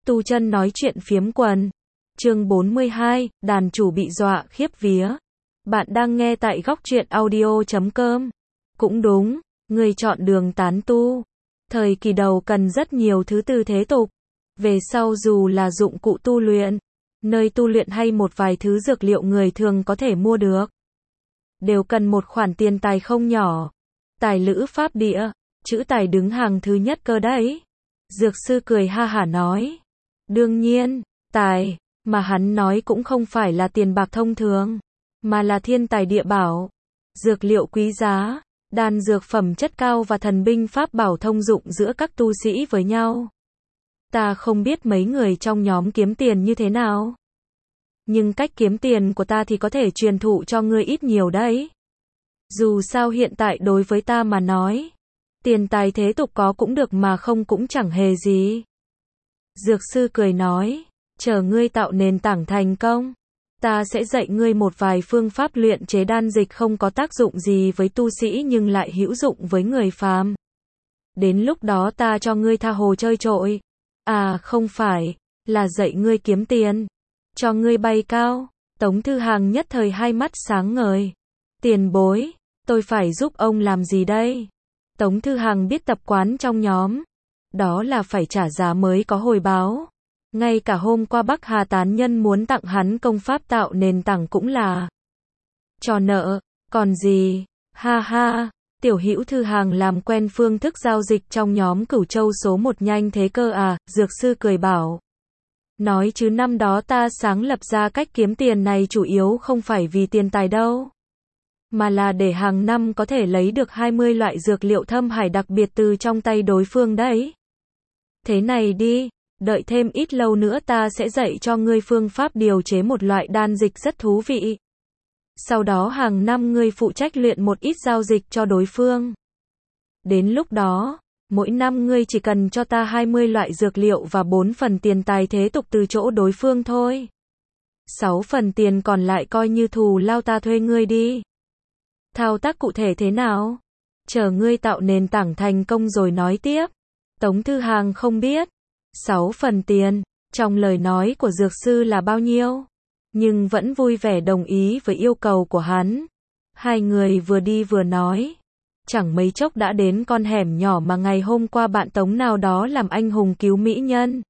Tu chân nói chuyện phiếm quần. Chương 42, đàn chủ bị dọa khiếp vía. Bạn đang nghe tại góc truyện audio.com. Cũng đúng, người chọn đường tán tu. Thời kỳ đầu cần rất nhiều thứ tư thế tục. Về sau dù là dụng cụ tu luyện, nơi tu luyện hay một vài thứ dược liệu người thường có thể mua được, đều cần một khoản tiền tài không nhỏ. Tài lữ pháp địa, chữ tài đứng hàng thứ nhất cơ đấy. Dược sư cười ha hả nói. Đương nhiên, tài mà hắn nói cũng không phải là tiền bạc thông thường, mà là thiên tài địa bảo, dược liệu quý giá, đan dược phẩm chất cao và thần binh pháp bảo thông dụng giữa các tu sĩ với nhau. Ta không biết mấy người trong nhóm kiếm tiền như thế nào, nhưng cách kiếm tiền của ta thì có thể truyền thụ cho ngươi ít nhiều đấy. Dù sao hiện tại đối với ta mà nói, tiền tài thế tục có cũng được mà không cũng chẳng hề gì. Dược sư cười nói, chờ ngươi tạo nền tảng thành công, ta sẽ dạy ngươi một vài phương pháp luyện chế đan dịch không có tác dụng gì với tu sĩ nhưng lại hữu dụng với người phàm. Đến lúc đó ta cho ngươi tha hồ chơi trội. À không phải, là dạy ngươi kiếm tiền, cho ngươi bay cao. Tống Thư Hàng nhất thời hai mắt sáng ngời. Tiền bối, tôi phải giúp ông làm gì đây? Tống Thư Hàng biết tập quán trong nhóm, đó là phải trả giá mới có hồi báo. Ngay cả hôm qua Bắc Hà tán nhân muốn tặng hắn công pháp tạo nền tảng cũng là trò nợ, còn gì? Ha ha, tiểu hữu Thư Hàng làm quen phương thức giao dịch trong nhóm Cửu Châu số 1 nhanh thế cơ à? Dược sư cười bảo. Nói chứ năm đó ta sáng lập ra cách kiếm tiền này chủ yếu không phải vì tiền tài đâu, mà là để hàng năm có thể lấy được 20 loại dược liệu thâm hải đặc biệt từ trong tay đối phương đấy. Thế này đi, đợi thêm ít lâu nữa ta sẽ dạy cho ngươi phương pháp điều chế một loại đan dịch rất thú vị. Sau đó hàng năm ngươi phụ trách luyện một ít giao dịch cho đối phương. Đến lúc đó, mỗi năm ngươi chỉ cần cho ta 20 loại dược liệu và 4 phần tiền tài thế tục từ chỗ đối phương thôi. 6 phần tiền còn lại coi như thù lao ta thuê ngươi đi. Thao tác cụ thể thế nào? Chờ ngươi tạo nền tảng thành công rồi nói tiếp. Tống Thư Hàng không biết 6 phần tiền trong lời nói của dược sư là bao nhiêu, nhưng vẫn vui vẻ đồng ý với yêu cầu của hắn. Hai người vừa đi vừa nói, chẳng mấy chốc đã đến con hẻm nhỏ mà ngày hôm qua bạn Tống nào đó làm anh hùng cứu mỹ nhân.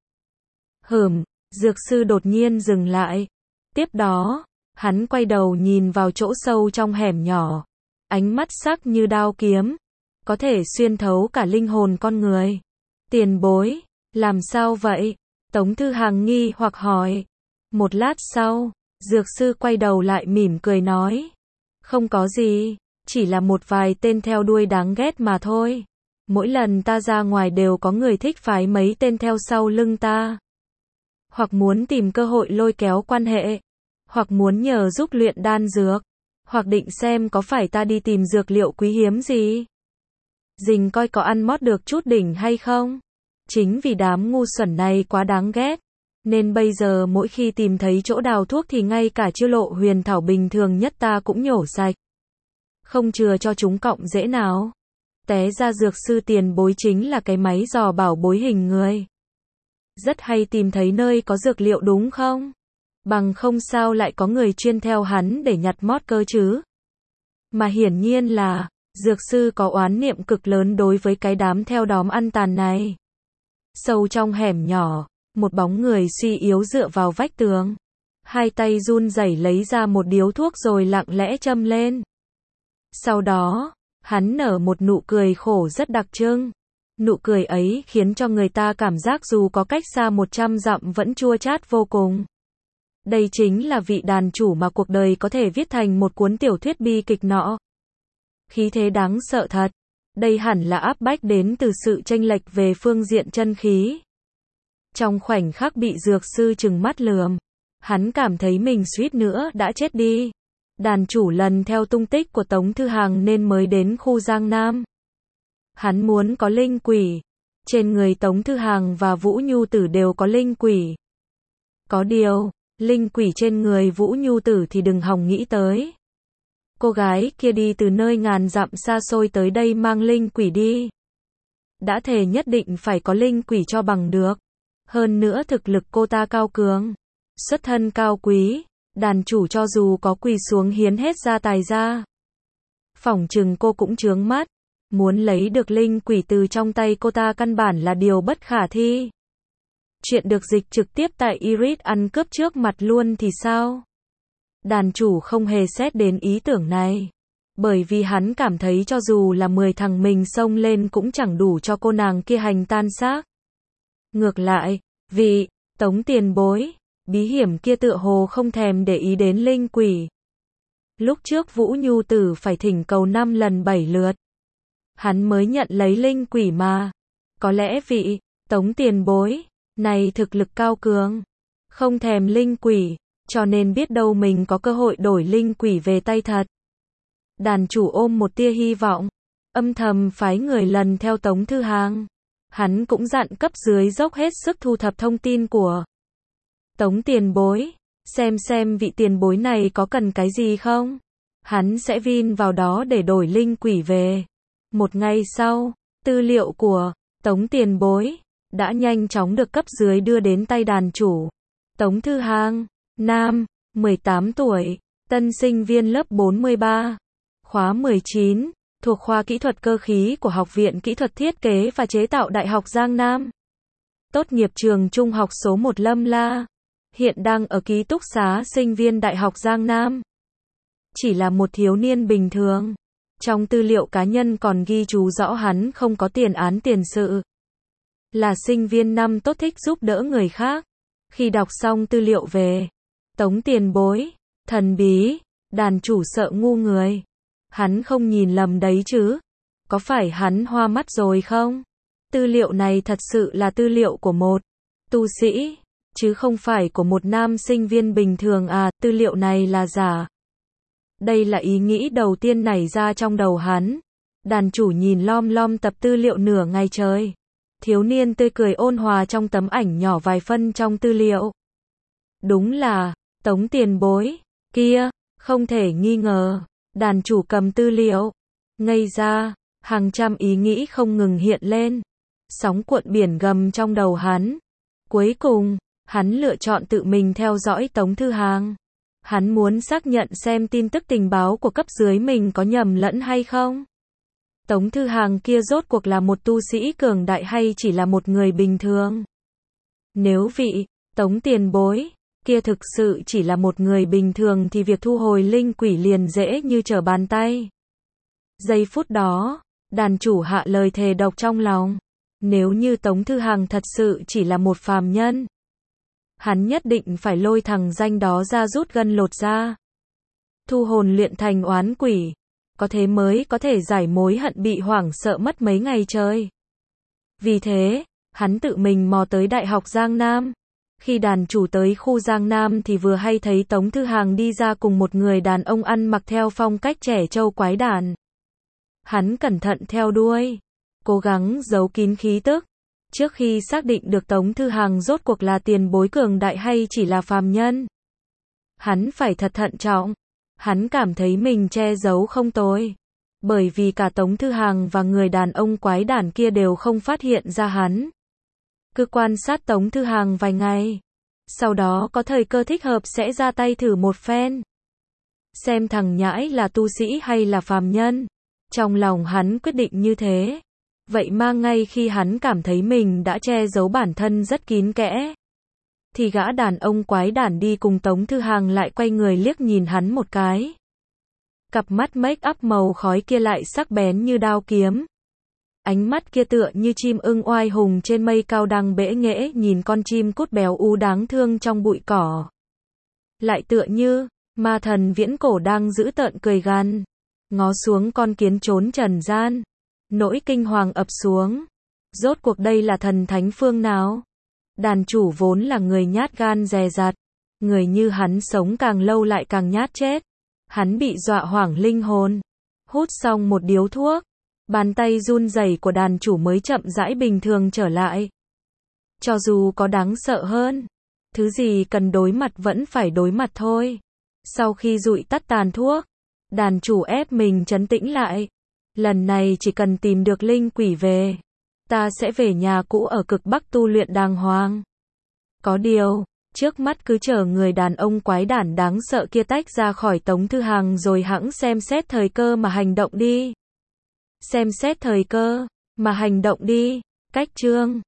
Dược sư đột nhiên dừng lại. Tiếp đó, hắn quay đầu nhìn vào chỗ sâu trong hẻm nhỏ, ánh mắt sắc như đao kiếm, có thể xuyên thấu cả linh hồn con người. Tiền bối, làm sao vậy? Tống Thư Hàng nghi hoặc hỏi. Một lát sau, dược sư quay đầu lại mỉm cười nói. Không có gì, chỉ là một vài tên theo đuôi đáng ghét mà thôi. Mỗi lần ta ra ngoài đều có người thích phái mấy tên theo sau lưng ta. Hoặc muốn tìm cơ hội lôi kéo quan hệ, hoặc muốn nhờ giúp luyện đan dược, hoặc định xem có phải ta đi tìm dược liệu quý hiếm gì. Dình coi có ăn mót được chút đỉnh hay không. Chính vì đám ngu xuẩn này quá đáng ghét, nên bây giờ mỗi khi tìm thấy chỗ đào thuốc thì ngay cả chiêu lộ huyền thảo bình thường nhất ta cũng nhổ sạch, không chừa cho chúng cọng rễ nào. Té ra dược sư tiền bối chính là cái máy dò bảo bối hình người. Rất hay tìm thấy nơi có dược liệu đúng không? Bằng không sao lại có người chuyên theo hắn để nhặt mót cơ chứ? Mà hiển nhiên là, dược sư có oán niệm cực lớn đối với cái đám theo đóm ăn tàn này. Sâu trong hẻm nhỏ, một bóng người suy yếu dựa vào vách tường. Hai tay run rẩy lấy ra một điếu thuốc rồi lặng lẽ châm lên. Sau đó, hắn nở một nụ cười khổ rất đặc trưng. Nụ cười ấy khiến cho người ta cảm giác dù có cách xa 100 dặm vẫn chua chát vô cùng. Đây chính là vị đàn chủ mà cuộc đời có thể viết thành một cuốn tiểu thuyết bi kịch nọ. Khí thế đáng sợ thật. Đây hẳn là áp bách đến từ sự chênh lệch về phương diện chân khí. Trong khoảnh khắc bị dược sư trừng mắt lườm, hắn cảm thấy mình suýt nữa đã chết đi. Đàn chủ lần theo tung tích của Tống Thư Hàng nên mới đến khu Giang Nam. Hắn muốn có linh quỷ. Trên người Tống Thư Hàng và Vũ Nhu Tử đều có linh quỷ. Có điều, linh quỷ trên người Vũ Nhu Tử thì đừng hòng nghĩ tới. Cô gái kia đi từ nơi ngàn dặm xa xôi tới đây mang linh quỷ đi. Đã thề nhất định phải có linh quỷ cho bằng được. Hơn nữa thực lực cô ta cao cường, xuất thân cao quý, đàn chủ cho dù có quỳ xuống hiến hết gia tài ra, phỏng chừng cô cũng chướng mắt. Muốn lấy được linh quỷ từ trong tay cô ta căn bản là điều bất khả thi. Chuyện được dịch trực tiếp tại Iris ăn cướp trước mặt luôn thì sao? Đàn chủ không hề xét đến ý tưởng này. Bởi vì hắn cảm thấy cho dù là 10 thằng mình xông lên cũng chẳng đủ cho cô nàng kia hành tan xác. Ngược lại, vị Tống tiền bối bí hiểm kia tựa hồ không thèm để ý đến linh quỷ. Lúc trước Vũ Nhu Tử phải thỉnh cầu 5 lần 7 lượt, hắn mới nhận lấy linh quỷ mà. Có lẽ vị Tống tiền bối này thực lực cao cường, không thèm linh quỷ, cho nên biết đâu mình có cơ hội đổi linh quỷ về tay thật. Đàn chủ ôm một tia hy vọng, âm thầm phái người lần theo Tống Thư Hàng. Hắn cũng dặn cấp dưới dốc hết sức thu thập thông tin của Tống tiền bối, xem vị tiền bối này có cần cái gì không. Hắn sẽ vin vào đó để đổi linh quỷ về. Một ngày sau, tư liệu của Tống tiền bối đã nhanh chóng được cấp dưới đưa đến tay đàn chủ. Tống Thư Hàng, nam, 18 tuổi, tân sinh viên lớp 43, khóa 19, thuộc khoa kỹ thuật cơ khí của Học viện Kỹ thuật Thiết kế và Chế tạo Đại học Giang Nam. Tốt nghiệp trường trung học số 1 Lâm La, hiện đang ở ký túc xá sinh viên Đại học Giang Nam. Chỉ là một thiếu niên bình thường. Trong tư liệu cá nhân còn ghi chú rõ hắn không có tiền án tiền sự. Là sinh viên năm tốt thích giúp đỡ người khác. Khi đọc xong tư liệu về Tống tiền bối, thần bí, đàn chủ sợ ngu người. Hắn không nhìn lầm đấy chứ? Có phải hắn hoa mắt rồi không? Tư liệu này thật sự là tư liệu của một tu sĩ, chứ không phải của một nam sinh viên bình thường à, tư liệu này là giả. Đây là ý nghĩ đầu tiên nảy ra trong đầu hắn. Đàn chủ nhìn lom lom tập tư liệu nửa ngày trời. Thiếu niên tươi cười ôn hòa trong tấm ảnh nhỏ vài phân trong tư liệu. Đúng là Tống tiền bối kia, không thể nghi ngờ. Đàn chủ cầm tư liệu, ngây ra, hàng trăm ý nghĩ không ngừng hiện lên. Sóng cuộn biển gầm trong đầu hắn. Cuối cùng, hắn lựa chọn tự mình theo dõi Tống Thư Hàng. Hắn muốn xác nhận xem tin tức tình báo của cấp dưới mình có nhầm lẫn hay không. Tống Thư Hàng kia rốt cuộc là một tu sĩ cường đại hay chỉ là một người bình thường. Nếu vị Tống tiền bối kia thực sự chỉ là một người bình thường thì việc thu hồi linh quỷ liền dễ như trở bàn tay. Giây phút đó, đàn chủ hạ lời thề độc trong lòng. Nếu như Tống Thư Hàng thật sự chỉ là một phàm nhân, hắn nhất định phải lôi thằng danh đó ra rút gân lột da. Thu hồn luyện thành oán quỷ. Có thế mới có thể giải mối hận bị hoảng sợ mất mấy ngày trời. Vì thế, hắn tự mình mò tới Đại học Giang Nam. Khi đàn chủ tới khu Giang Nam thì vừa hay thấy Tống Thư Hàng đi ra cùng một người đàn ông ăn mặc theo phong cách trẻ trâu quái đản. Hắn cẩn thận theo đuôi, cố gắng giấu kín khí tức. Trước khi xác định được Tống Thư Hàng rốt cuộc là tiền bối cường đại hay chỉ là phàm nhân, hắn phải thật thận trọng. Hắn cảm thấy mình che giấu không tồi. Bởi vì cả Tống Thư Hàng và người đàn ông quái đản kia đều không phát hiện ra hắn. Cứ quan sát Tống Thư Hàng vài ngày. Sau đó có thời cơ thích hợp sẽ ra tay thử một phen. Xem thằng nhãi là tu sĩ hay là phàm nhân. Trong lòng hắn quyết định như thế. Vậy mà ngay khi hắn cảm thấy mình đã che giấu bản thân rất kín kẽ, thì gã đàn ông quái đản đi cùng Tống Thư Hàng lại quay người liếc nhìn hắn một cái. Cặp mắt make up màu khói kia lại sắc bén như đao kiếm. Ánh mắt kia tựa như chim ưng oai hùng trên mây cao đang bẽ nghễ nhìn con chim cút béo ú đáng thương trong bụi cỏ. Lại tựa như ma thần viễn cổ đang dữ tợn cười gằn, ngó xuống con kiến trốn trần gian. Nỗi kinh hoàng ập xuống. Rốt cuộc đây là thần thánh phương nào? Đàn chủ vốn là người nhát gan dè dặt. Người như hắn sống càng lâu lại càng nhát chết. Hắn bị dọa hoảng linh hồn. Hút xong một điếu thuốc, bàn tay run rẩy của đàn chủ mới chậm rãi bình thường trở lại. Cho dù có đáng sợ hơn, thứ gì cần đối mặt vẫn phải đối mặt thôi. Sau khi dụi tắt tàn thuốc, đàn chủ ép mình trấn tĩnh lại. Lần này chỉ cần tìm được linh quỷ về, ta sẽ về nhà cũ ở cực Bắc tu luyện đàng hoàng. Có điều, trước mắt cứ chờ người đàn ông quái đản đáng sợ kia tách ra khỏi Tống Thư Hằng rồi hẵng xem xét thời cơ mà hành động đi. Xem xét thời cơ, mà hành động đi. Cách chương